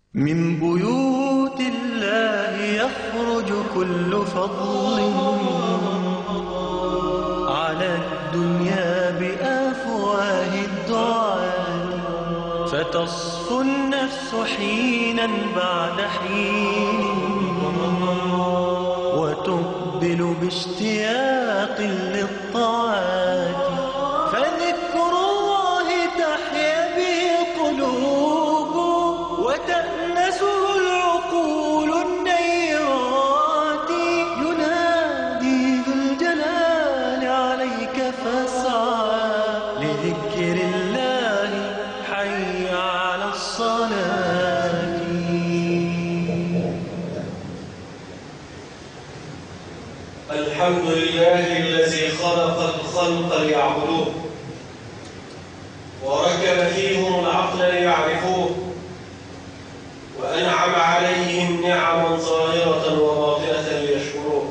من بيوت الله يخرج كل فضل على الدنيا بأفواه الدعاة، فتصفو النفس حينا بعد حين وتقبل باشتياق للطاعات، فذكر الله تحيا به قلوب وتأنسه العقول النيرات. ينادي ذو الجلال عليك فاسعى لذكر الله، حي على الصلاة. الحمد لله الذي خلق الخلق ليعبدوه وركب فيهم العقل ليعرفوه، وأنعم عليهم نعما ظاهرة وباطنة ليشكروه.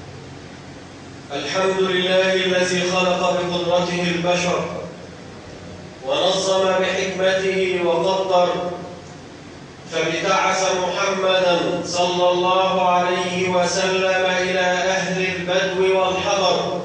الحمد لله الذي خلق بقدرته البشر ونظم بحكمته وقدر، فابتعث محمدا صلى الله عليه وسلم إلى أهل البدو والحضر،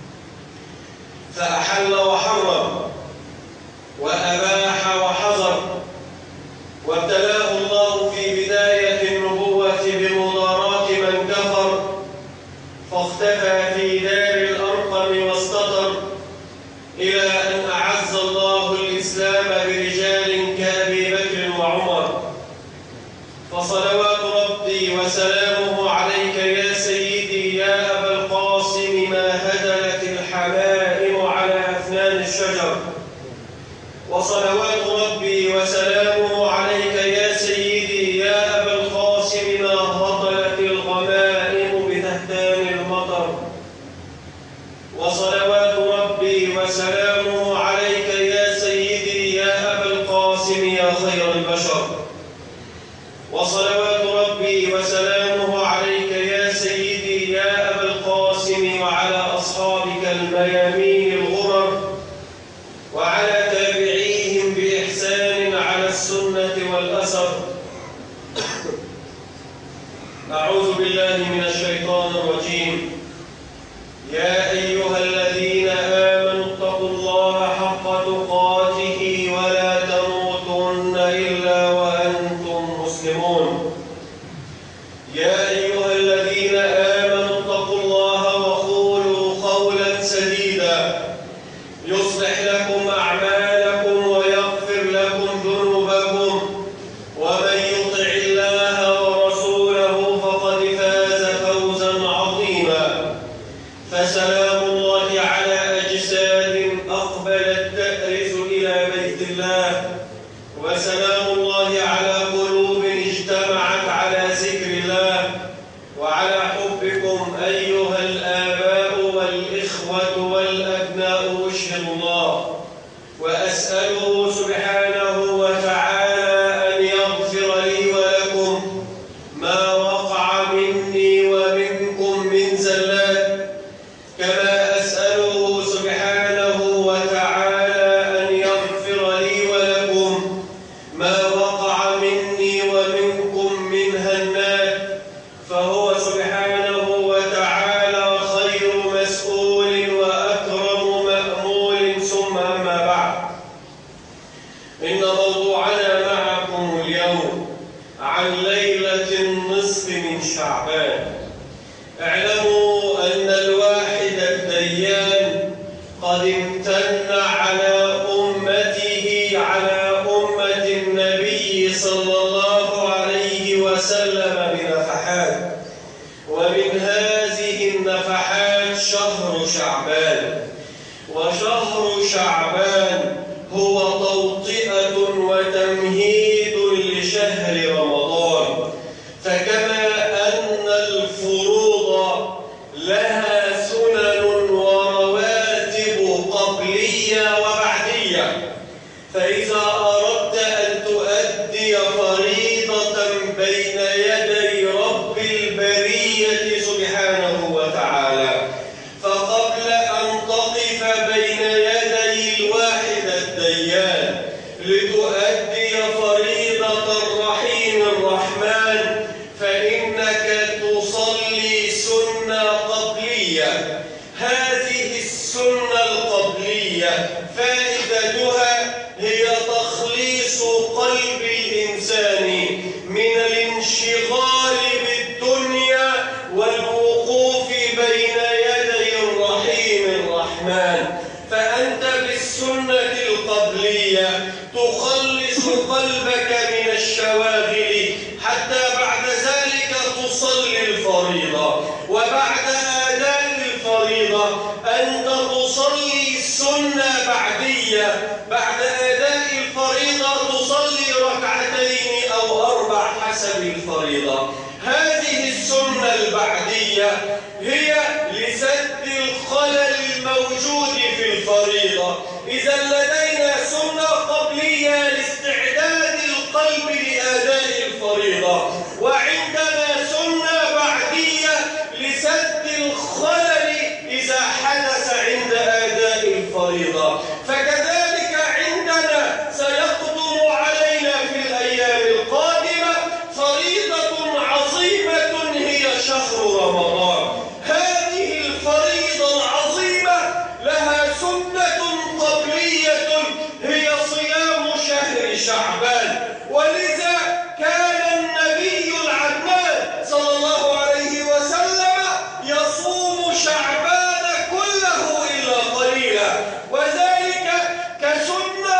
فأحل وحرم وأباح وحظر، وابتلاه الله في بداية النبوة بمضاراة من كفر، فاختفى في دار الأرقم واستتر، إلى أن أعز الله الإسلام برجال كأبي بكر وعمر. فصلوات ربي وسلامه عليك يا سيدي يا أبا القاسم، ما هدلت الحمائم على أفنان الشجر. وصلوات ربي وسلامه عليك يا سيدي يا أبا القاسم، ما هطلت الغمائم بتهتان المطر. وصلوات ربي وسلامه عليك يا سيدي يا أبا القاسم يا خير البشر. وصلوات ربي وسلامه عليك يا سيدي يا أبا القاسم، وعلى أصحابك الميامين الغرر، وعلى تابعيهم بإحسان على السنة والأثر. أعوذ بالله من الشيطان الرجيم. يا أيها الذين آمنوا اتقوا الله حق تقاته ولا تموتن إلا وأنتم مسلمون. يا أيها الذين آمنوا اتقوا الله وقولوا قولا سديدا يصلح لكم أعمالكم ويغفر لكم ذنوبكم، ومن يطع الله ورسوله فقد فاز فوزا عظيما. فسلام الله على أجساد أقبلت تأرث إلى بيت الله، وسلام الله على قلوب اجتمعت على ذكر الله وعلى حبكم أيها الآباء والإخوة والأبناء. أشهد الله وأسأله سبحانه وتعالى أن يغفر لي ولكم ما وقع مني ومنكم من زلات، كما أسأله سبحانه وتعالى أن يغفر لي ولكم ما وقع مني ومنكم من هنات، فهو سبحانه وتعالى خير مسؤول وأكرم مأمول. ثم أما بعد، إن موضوعنا معكم اليوم عن ليلة النصف من شعبان. اعلموا أن الواحد الديان قد امتن على أمته، على أمة النبي صلى الله عليه وسلم بنفحات، ومن هذه النفحات شهر شعبان. وشهر شعبان هو توطئة وتمهيد لشهر رمضان، فكما أن الفروض لها سنن ورواتب قبلية وبعدية، فإذا أردت أن تؤدي فريضة بين يدي رب البرية سبحانه وتعالى، فقبل أن تقف بين يدي الواحد الديان لتؤدي فريضة الرحيم بحسب الفريضة. هذه السنة البعدية هي لسد الخلل الموجود في الفريضة. إذا لدينا سنة قبلية لاستعداد القلب لأداء الفريضة، وعندنا سنة بعدية لسد الخلل إذا حدث عند أداء الفريضة. فكذلك عندنا سيقدم علينا في الأيام القادمة فريضة عظيمة هي شهر رمضان. هذه الفريضة العظيمة لها سنة قبلية هي صيام شهر شعبان، ولذا كان النبي العدنان صلى الله عليه وسلم يصوم شعبان كله إلا قليلا، وذلك كسنة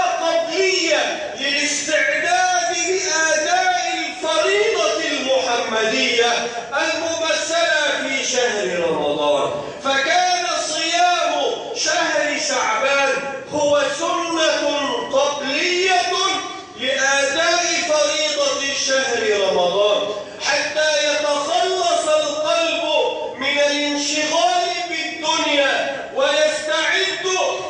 قبلية للاستعداد لأداء الفريضة المحمدية الممثلة في شهر رمضان. فكان صيام شهر شعبان هو سنة قبلية لأداء فريضة شهر رمضان، حتى يتخلص القلب من الانشغال بالدنيا ويستعد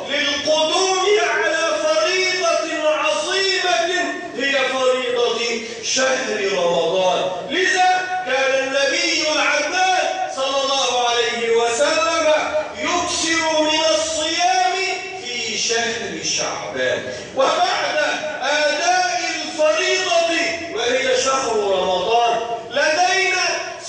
للقدوم على فريضة عظيمة هي فريضة شهر رمضان. لذا كان النبي العدنان صلى الله عليه وسلم يكثر من الصيام في شهر شعبان. وبعد أداء الفريضة وهي شهر رمضان لدينا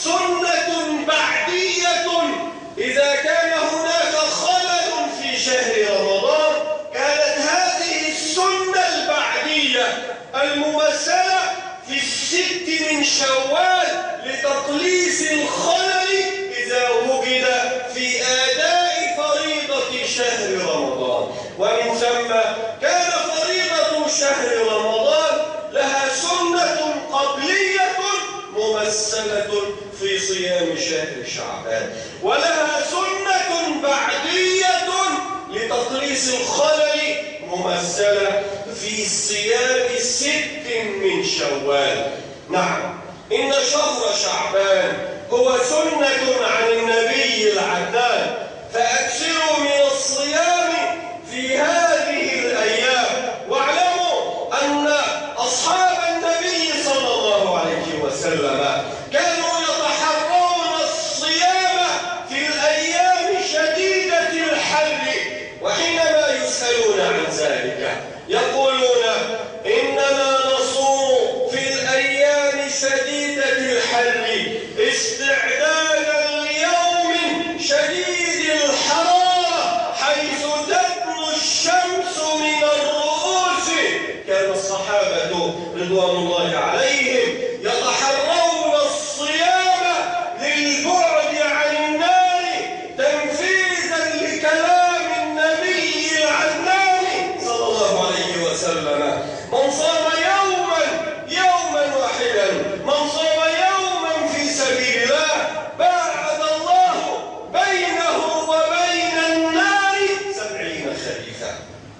سنة بعدية. إذا كان هناك خلل في شهر رمضان كانت هذه السنة البعدية الممثلة في 6 من شوال لتقليص الخلل إذا وجد في أداء فريضة شهر رمضان. ومن ثم كان فريضة شهر رمضان لها سنة قبلية ممثلة في صيام شهر شعبان، ولها سنة بعدية لتقليص الخلل ممثلة في صيام 6 من شوال. نعم، إن شهر شعبان هو سنة عن النبي العدنان، فأكثروا من الصيام في هذه الأيام. واعلموا أن أصحاب النبي صلى الله عليه وسلم كانوا يتحرون الصيام في الأيام شديدة الحر، وحينما يسألون عن ذلك يقولون إنما نصوم في الأيام شديدة الحر استعدادا ليوم شديد الحرارة حيث تدنو الشمس من الرؤوس. كان الصحابة رضوان الله عليهم يتحرون الصيام للبعد عن النار تنفيذا لكلام النبي العدنان صلى الله عليه وسلم: من صام يوما واحدا، من صام يوما في سبيل الله باعد الله بينه وبين النار 70 خريفا.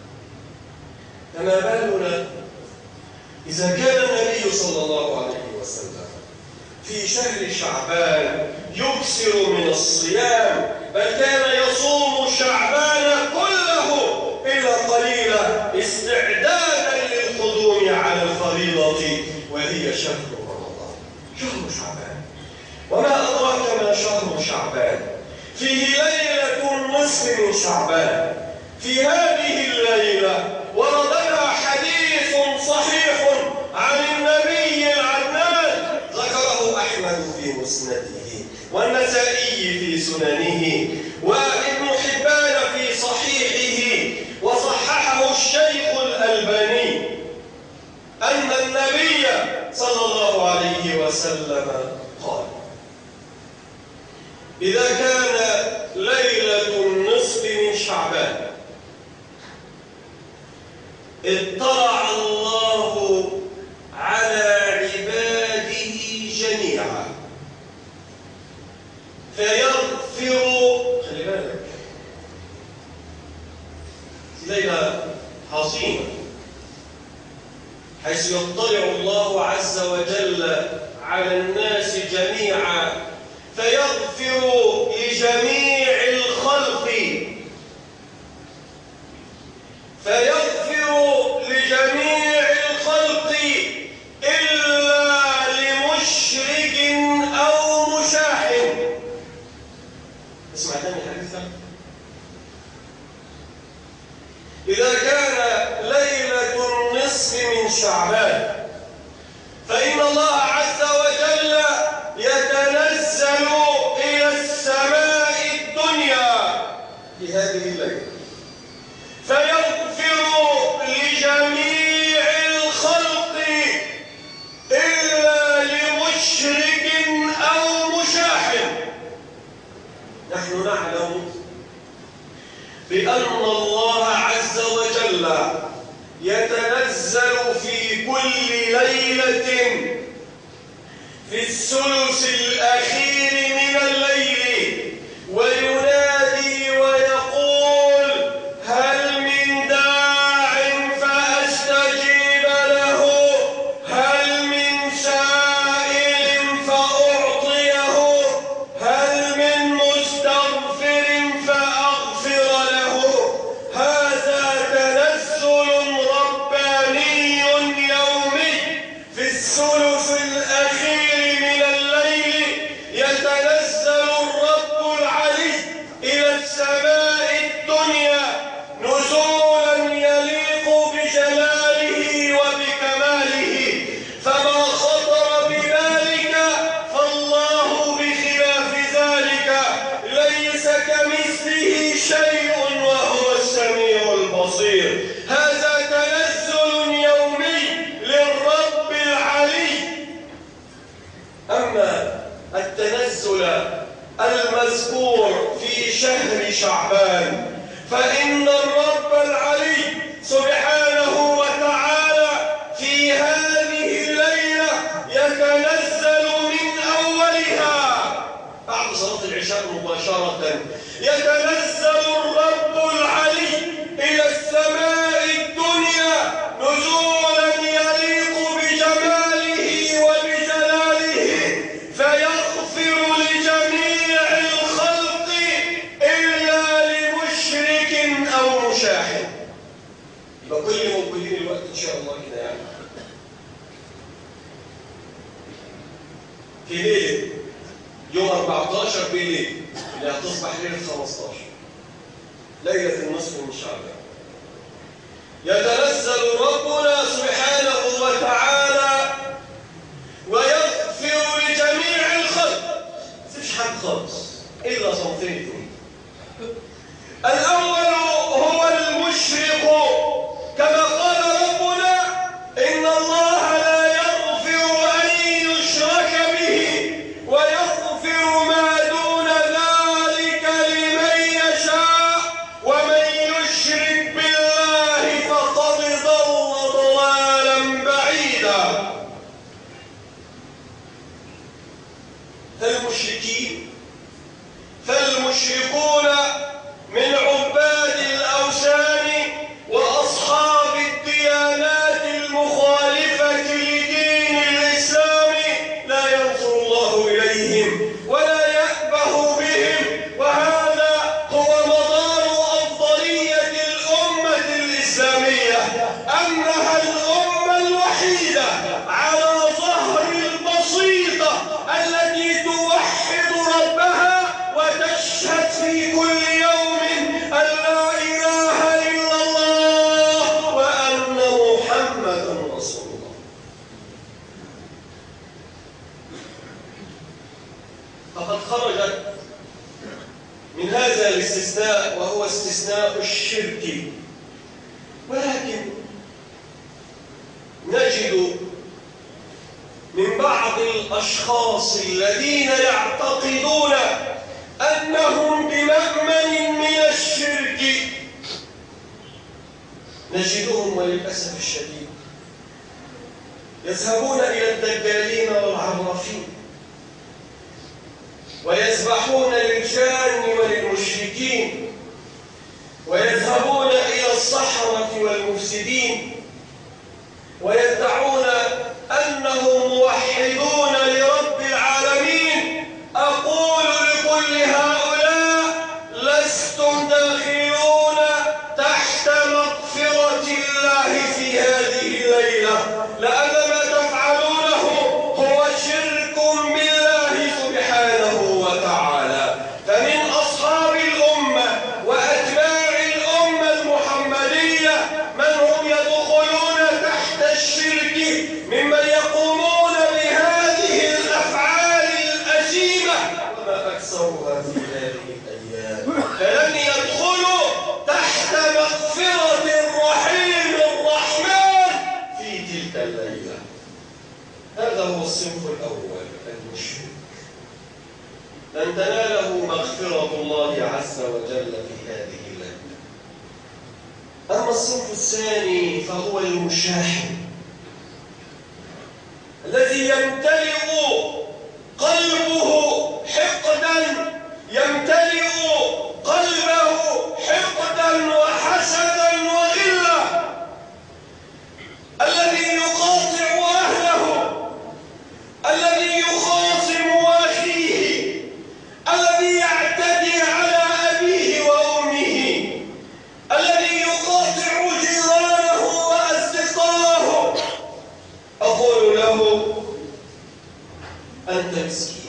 فما بالنا إذا كان النبي صلى الله عليه وسلم في شهر شعبان يكثر من الصيام، بل كان يصوم شعبان كله إلا قليلا استعدادا للقدوم على الفريضة وهي شهر رمضان، شهر شعبان. وما أدراك ما شهر شعبان؟ فيه ليلة النصف من شعبان. في هذه الليلة وردنا حديث صحيح عن النبي العدنان ذكره أحمد في مسنده، والنسائي في سننه، وابن حبان في صحيحه، وصححه الشيخ الألباني، أن النبي صلى الله عليه وسلم قال: إذا كان ليلة النصف من شعبان اطلع الله على عباده جميعا فيغفر. خلي بالك، ليلة عظيمة حيث يطلع الله عز وجل على الناس جميعا فيغفر لجميع الخلق إلا لمشرك أو مشاحن. اسمع تاني الحديث. إذا كان ليلة النصف من شعبان فإن الله عز وجل يتنزل إلى السماء الدنيا في هذه الليلة فيغفر لجميع الخلق إلا لمشرك أو مشاحن. نحن نعلم بأن الله عز وجل يتنزل في كل ليلة في الثلث الأخير من الليل وينادي ويقول هل من داع فأستجيب له، هل من سائل فأعطيه، هل من مستغفر فأغفر له. هذا تنزل رباني يومي في الثلث الأخير من الليل. يتنزل الرب العلي إلى السماء الدنيا نزولا يليق بجلاله وبكماله، فما خطر بذلك فالله بخلاف ذلك ليس كمثله شيء وهو السميع البصير. هذا تنزل يومي للرب العلي. أما التنزل المذكور في شهر شعبان فإن الرب العلي سبحانه وتعالى في هذه الليلة يتنزل من أولها بعد صلاة العشاء مباشرة. يتنزل الرب العلي إلى السماء الدنيا نزولا يليق بجماله وبجلاله فيغفر لجميع الخلق إلا لمشرك أو مشاحن. يبقى كل موجودين الوقت إن شاء الله كده يعني في ليلة يوم 14 بالليل اللي هتصبح ليلة 15 ليلة النصف من شعبان يتنزل ربنا سبحانه وتعالى ويغفر لجميع الخلق. مفيش حد خالص إلا صنفين اثنين. الأول هو المشرك كما قال ربنا إن الله لا يغفر أن يشرك به ويغفر ما دون ذلك لمن يشاء ومن يشرك بالله فقد ضل ضلالا بعيدا. فالمشركون من عباد الأوثان وأصحاب الديانات المخالفة لدين الإسلام لا ينظر الله إليهم ولا يأبه بهم. وهذا هو مدار أفضلية الأمة الإسلامية أنها الأمة الوحيدة على ظهر البسيطة التي توحد ربها وتشهد في كل يوم أن لا إله إلا الله وأن محمدا رسول الله. فقد خرجت من هذا الاستثناء وهو استثناء الشرك، ولكن نجد من بعض الأشخاص الذين يعتقدون أنهم بمأمن من الشرك نجدهم وللأسف الشديد يذهبون إلى الدجالين والعرافين ويسبحون للجان وللمشركين ويذهبون إلى السحرة والمفسدين ويدعون أنهم موحدون لربهم يقومون بهذه الأفعال الأثيمة وما أكثرها في هذه الأيام، فلن يدخلوا تحت مغفرة الرحيم الرحمن في تلك الليلة. هذا هو الصنف الأول، المشرك، لن تناله مغفرة الله عز وجل في هذه الليلة. أما الصنف الثاني فهو المشاحن، الذي يمتلئ قلبه حقدا، يمتلئ قلبه حقدا وحسدا وغلا، الذي يقاطع أهله، الذي يخاصم أخيه، الذي يعتدي على أبيه وأمه، الذي يقاطع جيرانه وأصدقائه. أقول له أنت مسكين،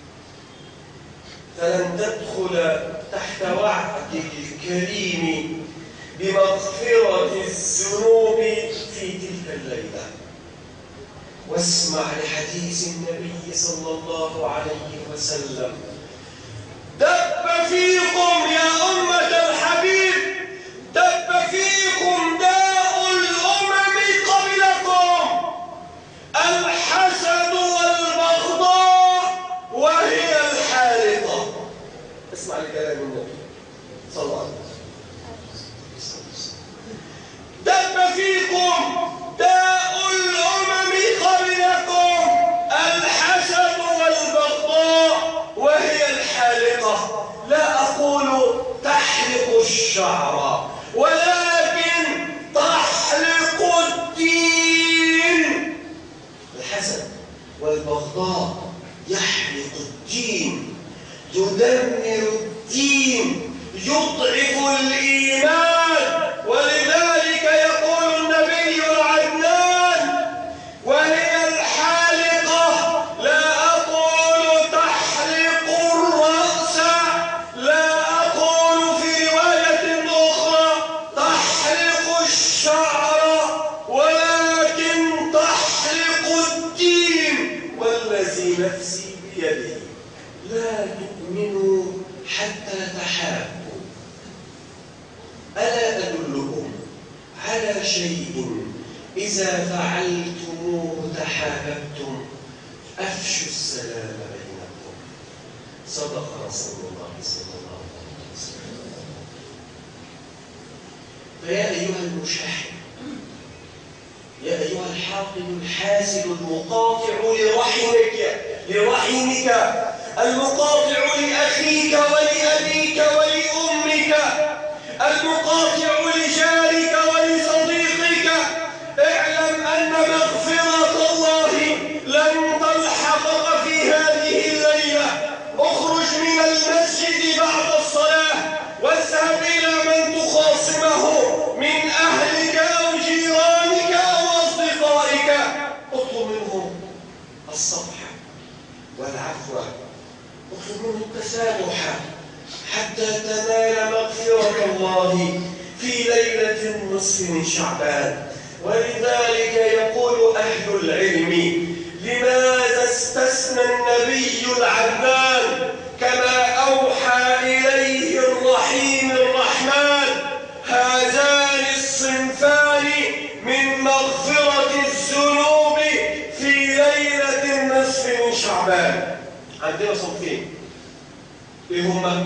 فلن تدخل تحت وعده الكريم بمغفرة الذنوب في تلك الليلة. واسمع لحديث النبي صلى الله عليه وسلم: دب فيكم يا أمة الحبيب، دب فيكم داء الأمم قبلكم، الحسد والبغضاء وهي الحارقة. اسمع لكلام النبي صلى الله عليه وسلم: دب فيكم داء الأمم قبلكم، الحسد والبغضاء وهي الحالقة. لا أقول تحلق الشعر، ولكن تحلق الدين. الحسد والبغضاء يحلق الدين، يدمر الدين، يضعف الإيمان. ولذلك يقول النبي العدنان: وهي الحالقة. لا أقول تحلق الرأس، لا أقول في رواية أخرى تحلق الشعر، ولكن تحلق الدين. والذي نفسي بيده لا تؤمنوا حتى تحابوا. ألا أدلكم على شيء إذا فعلتموه تحاببتم؟ أفشوا السلام بينكم. صدق رسول الله صلى الله عليه وسلم. فيا أيها المشاحن، يا أيها الحاقد الحاسد المقاطع لرحمك، المقاطع لأخيك ولأبيك ولأمك، المقاطع لجارك ولصديقك، اعلم أن مغفرة الله لن تلحقك في هذه الليلة. اخرج من المسجد بعد الصلاة واذهب إلى من تخاصمه من أهلك أو جيرانك أو أصدقائك، اطلب منهم الصفح والعفو، اطلب منهم التسامح حتى تنال مغفرة الله في ليلة النصف من شعبان. ولذلك يقول أهل العلم: لماذا استثنى النبي العدنان كما أوحى إليه الرحيم الرحمن هذان الصنفان من مغفرة الذنوب في ليلة النصف من شعبان؟ عندنا صنفين، ايه هما؟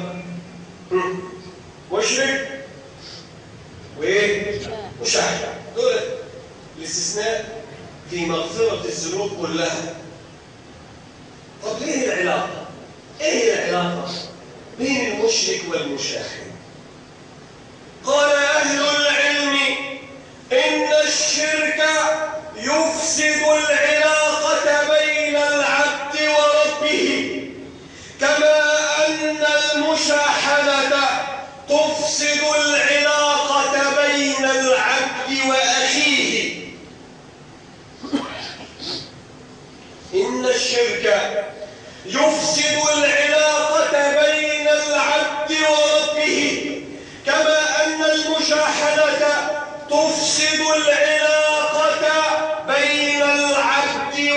مشرك وايه؟ مشاحن. دول الاستثناء في مغفرة الذنوب كلها. طب ليه العلاقة؟ ايه العلاقة بين المشرك والمشاحن؟ قال أهل العلم: إن الشرك يفسد العلاقة بين العبد وربه، كما أن المشاحنة تفسد العلاقة بين العبد وأخيه. إن الشرك يفسد العلاقة بين العبد وربه، كما أن المشاحنة تفسد العلاقة بين العبد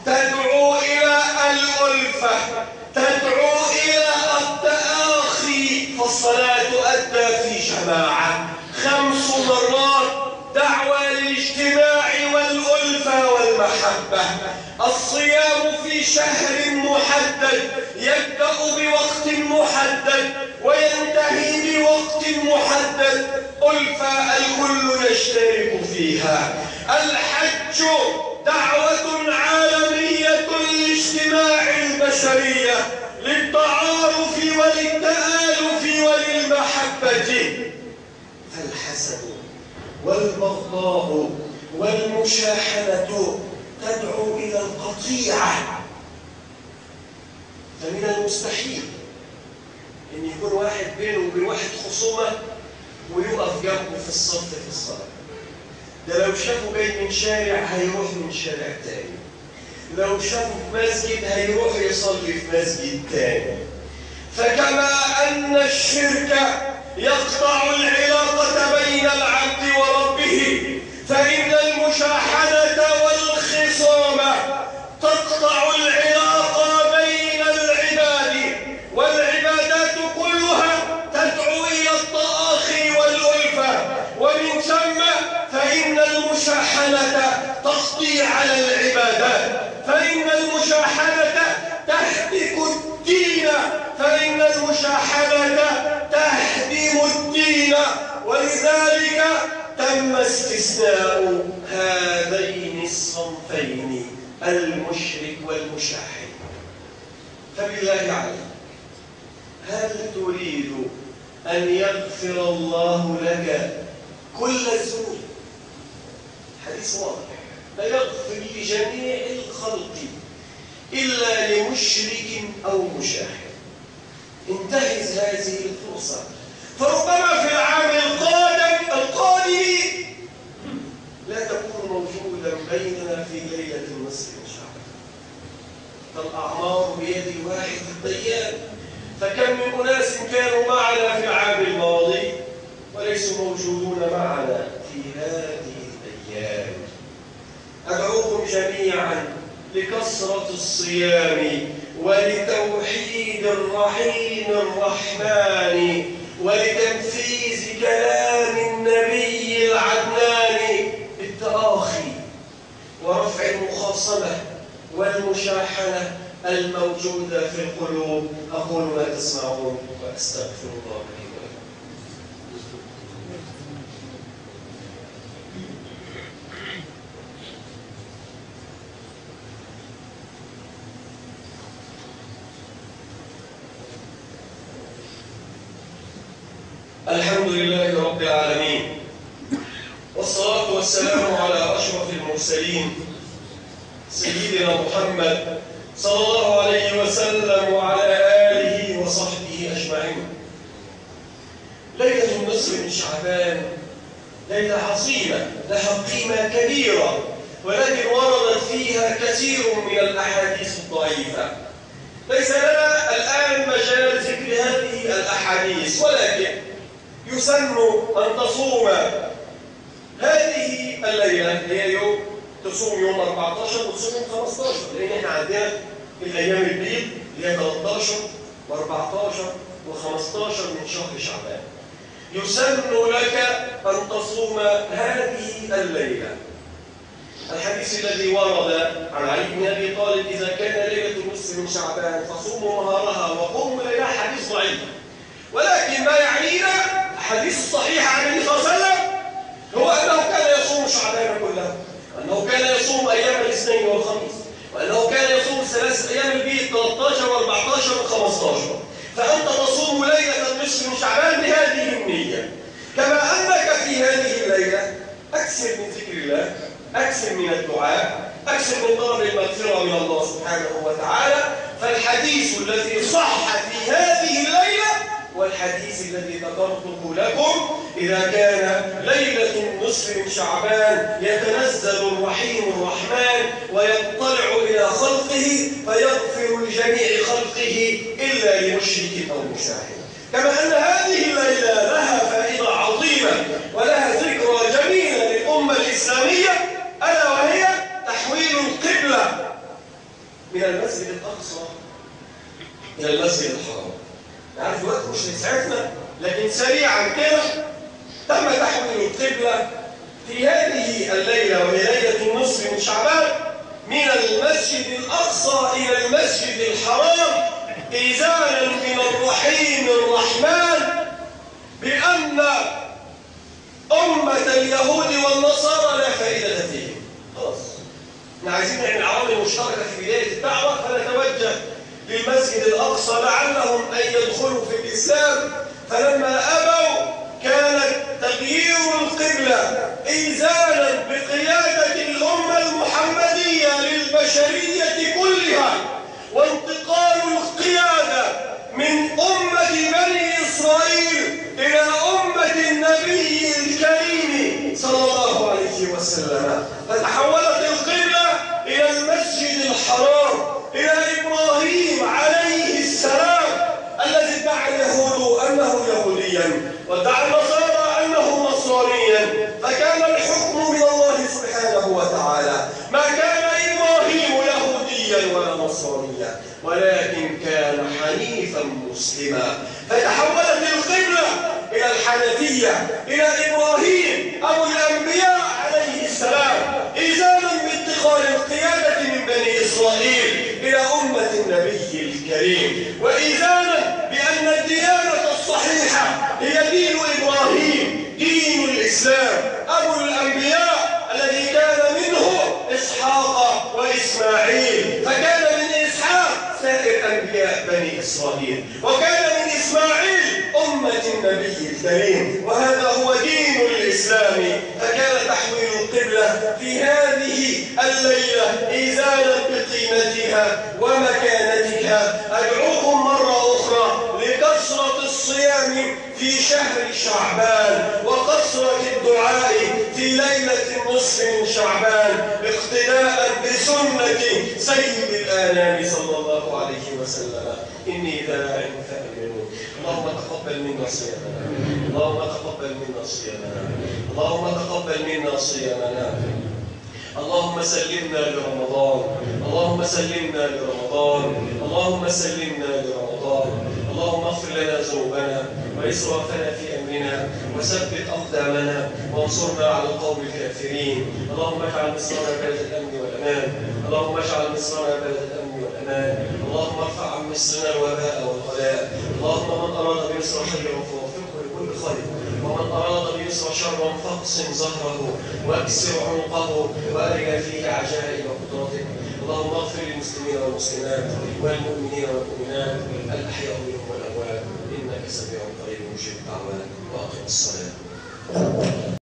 تدعو إلى الألفة، تدعو إلى التآخي. فالصلاة أدى في جماعة 5 مرات دعوة للاجتماع والألفة والمحبة. الصيام في شهر محدد يبدأ بوقت محدد وينتهي بوقت محدد، ألفة الكل يشترك فيها. الحج دعوة عالمية لاجتماع البشرية للتعارف وللتآلف وللمحبة. فالحسد والبغضاء والمشاحنة تدعو إلى القطيعة. فمن المستحيل أن يكون واحد بينه وبين واحد خصومة ويقف جنبه في الصف في الصلاة. ده لو شافه جاي من شارع هيروح من شارع تاني، لو شافه في مسجد هيروح يصلي في مسجد تاني. فكما أن الشرك يقطع العلاقة بين العبد وربه، فإن المشاحنة والخصامة تقطع العلاقة بين العباد، والعبادات كلها تدعو إلى التآخي والألفة. ومن ثم فإن المشاحنة تقضي على العبادات، فإن المشاحنة تهتك الدين، فإن المشاحنة تهدم الدين. ولذلك تم استثناء هذين الصنفين، المشرك والمشاحن. فبالله عليك، هل تريد أن يغفر الله لك كل الذنوب؟ حديث واضح، لا يغفر لجميع الخلق إلا لمشرك أو مشاحن. انتهز هذه الفرصة، فربما في العام القادم لا تكون موجودا بيننا في ليلة النصف إن شاء الله. فالأعمار بيد الواحد الديان. فكم من أناس كانوا معنا في العام الماضي وليسوا موجودون معنا في هذه الأيام. أدعوكم جميعا لكثرة الصيام ولتوحيد الرحيم الرحمن ولتنفيذ كلام النبي العدنان بالتآخي ورفع المخاصمة والمشاحنة الموجودة في القلوب. أقول ما تسمعون وأستغفر الله لي ولكم. الحمد لله رب العالمين، والصلاة والسلام على أشرف المرسلين سيدنا محمد صلى الله عليه وسلم وعلى آله وصحبه أجمعين. ليلة النصف من شعبان ليلة عظيمة لها قيمة كبيرة، ولكن وردت فيها كثير من الأحاديث الضعيفة. ليس لنا الآن مجال ذكر هذه الأحاديث، ولكن يسن أن تصوم هذه الليلة، هي يوم تصوم يوم 14 وتصوم 15، لأن احنا عندنا الأيام البيض اللي هي 13 و14 و15 من شهر شعبان. يسن لك أن تصوم هذه الليلة. الحديث الذي ورد عن علي بن أبي طالب: إذا كان ليلة النصف من شعبان فصوموا نهارها وقوموا ليلها، حديث ضعيف. ولكن ما يعنينا الحديث الصحيح عن النبي صلى الله عليه وسلم هو أنه كان يصوم شعبان كله، أنه كان يصوم أيام الاثنين والخميس، وأنه كان يصوم 3 أيام البيض 13 و14 و15. فأنت تصوم ليلة النصف من شعبان بهذه النية، كما أنك في هذه الليلة أكثر من ذكر الله، أكثر من الدعاء، أكثر من طلب المغفرة من الله سبحانه وتعالى. فالحديث الذي صح في هذه الليلة والحديث الذي ذكرته لكم: إذا كان ليلة النصف من شعبان يتنزل الرحيم الرحمن ويطلع إلى خلقه فيغفر لجميع خلقه إلا لمشرك أو مشاحن. كما أن هذه الليلة لها فائدة عظيمة ولها ذكرى جميلة للأمة الإسلامية، ألا وهي تحويل القبلة من المسجد الأقصى إلى المسجد الحرام. عارف الوقت مش هيسعفنا، لكن سريعا كده تم تحويل القبلة في هذه الليلة وهي ليلة النصف من شعبان من المسجد الأقصى إلى المسجد الحرام إذانا من الرحيم الرحمن بأن أمة اليهود والنصارى لا فائدة فيهم. خلاص احنا عايزين نعمل عوامل مشتركة في بداية الدعوة، فنتوجه للمسجد الأقصى لعلهم أن يدخلوا في الإسلام. فلما أبوا كان تغيير القبلة إيذانا بقيادة الأمة المحمدية للبشرية كلها، وانتقال القيادة من أمة بني إسرائيل إلى أمة النبي الكريم صلى الله عليه وسلم. فتحولت القبلة إلى المسجد الحرام، إلى إبراهيم عليه السلام الذي ادعى اليهود أنه يهوديا وادعى النصارى أنه نصرانيا. فكان الحكم من الله سبحانه وتعالى، ما كان إبراهيم يهوديا ولا نصرانيا ولكن كان حنيفا مسلما. فتحولت القبلة إلى الحنفية، إلى إبراهيم أبو الأنبياء عليه السلام، إذانا بانتقال القيادة من بني إسرائيل إلى أمة النبي الكريم، وإذانا بأن الديانة الصحيحة هي دين إبراهيم، دين الإسلام، أبو الأنبياء الذي كان منه إسحاق وإسماعيل، فكان من إسحاق سائر أنبياء بني إسرائيل، وكان من إسماعيل أمة النبي الكريم، وهذا هو دين الإسلام. فكان تحويل القبلة في هذه الليلة إيذانا بقيمتها ومكانتها. أدعوكم مرة أخرى لكثرة الصيام في شهر شعبان وكثرة الدعاء في ليلة النصف من شعبان اقتداء بسنة سيد الآنام صلى الله عليه وسلم. إني داع فأمنوا. اللهم تقبل منا صيامنا، اللهم تقبل منا صيامنا، اللهم تقبل منا صيامنا. اللهم سلمنا لرمضان، اللهم سلمنا لرمضان، اللهم سلمنا لرمضان. اللهم اغفر لنا ذنوبنا وإسرافنا في أمرنا وثبت أقدامنا وانصرنا على القوم الكافرين. اللهم اجعل مصرنا بلد الأمن والأمان، اللهم اجعل مصرنا بلد الأمن والأمان. اللهم ارفع عن مصرنا الوباء والغلاء. اللهم من أراد بمصر خيرا فوفقه لكل خير، ومن أراد بمصر شرا فاقسم ظهره واكسر عنقه وأرنا فيه عجائب قدرتك. اللهم اغفر للمسلمين والمسلمات والمؤمنين والمؤمنات الأحياء منهم والأموات إنك سميع قريب مجيب الدعوات. وأقم الصلاة.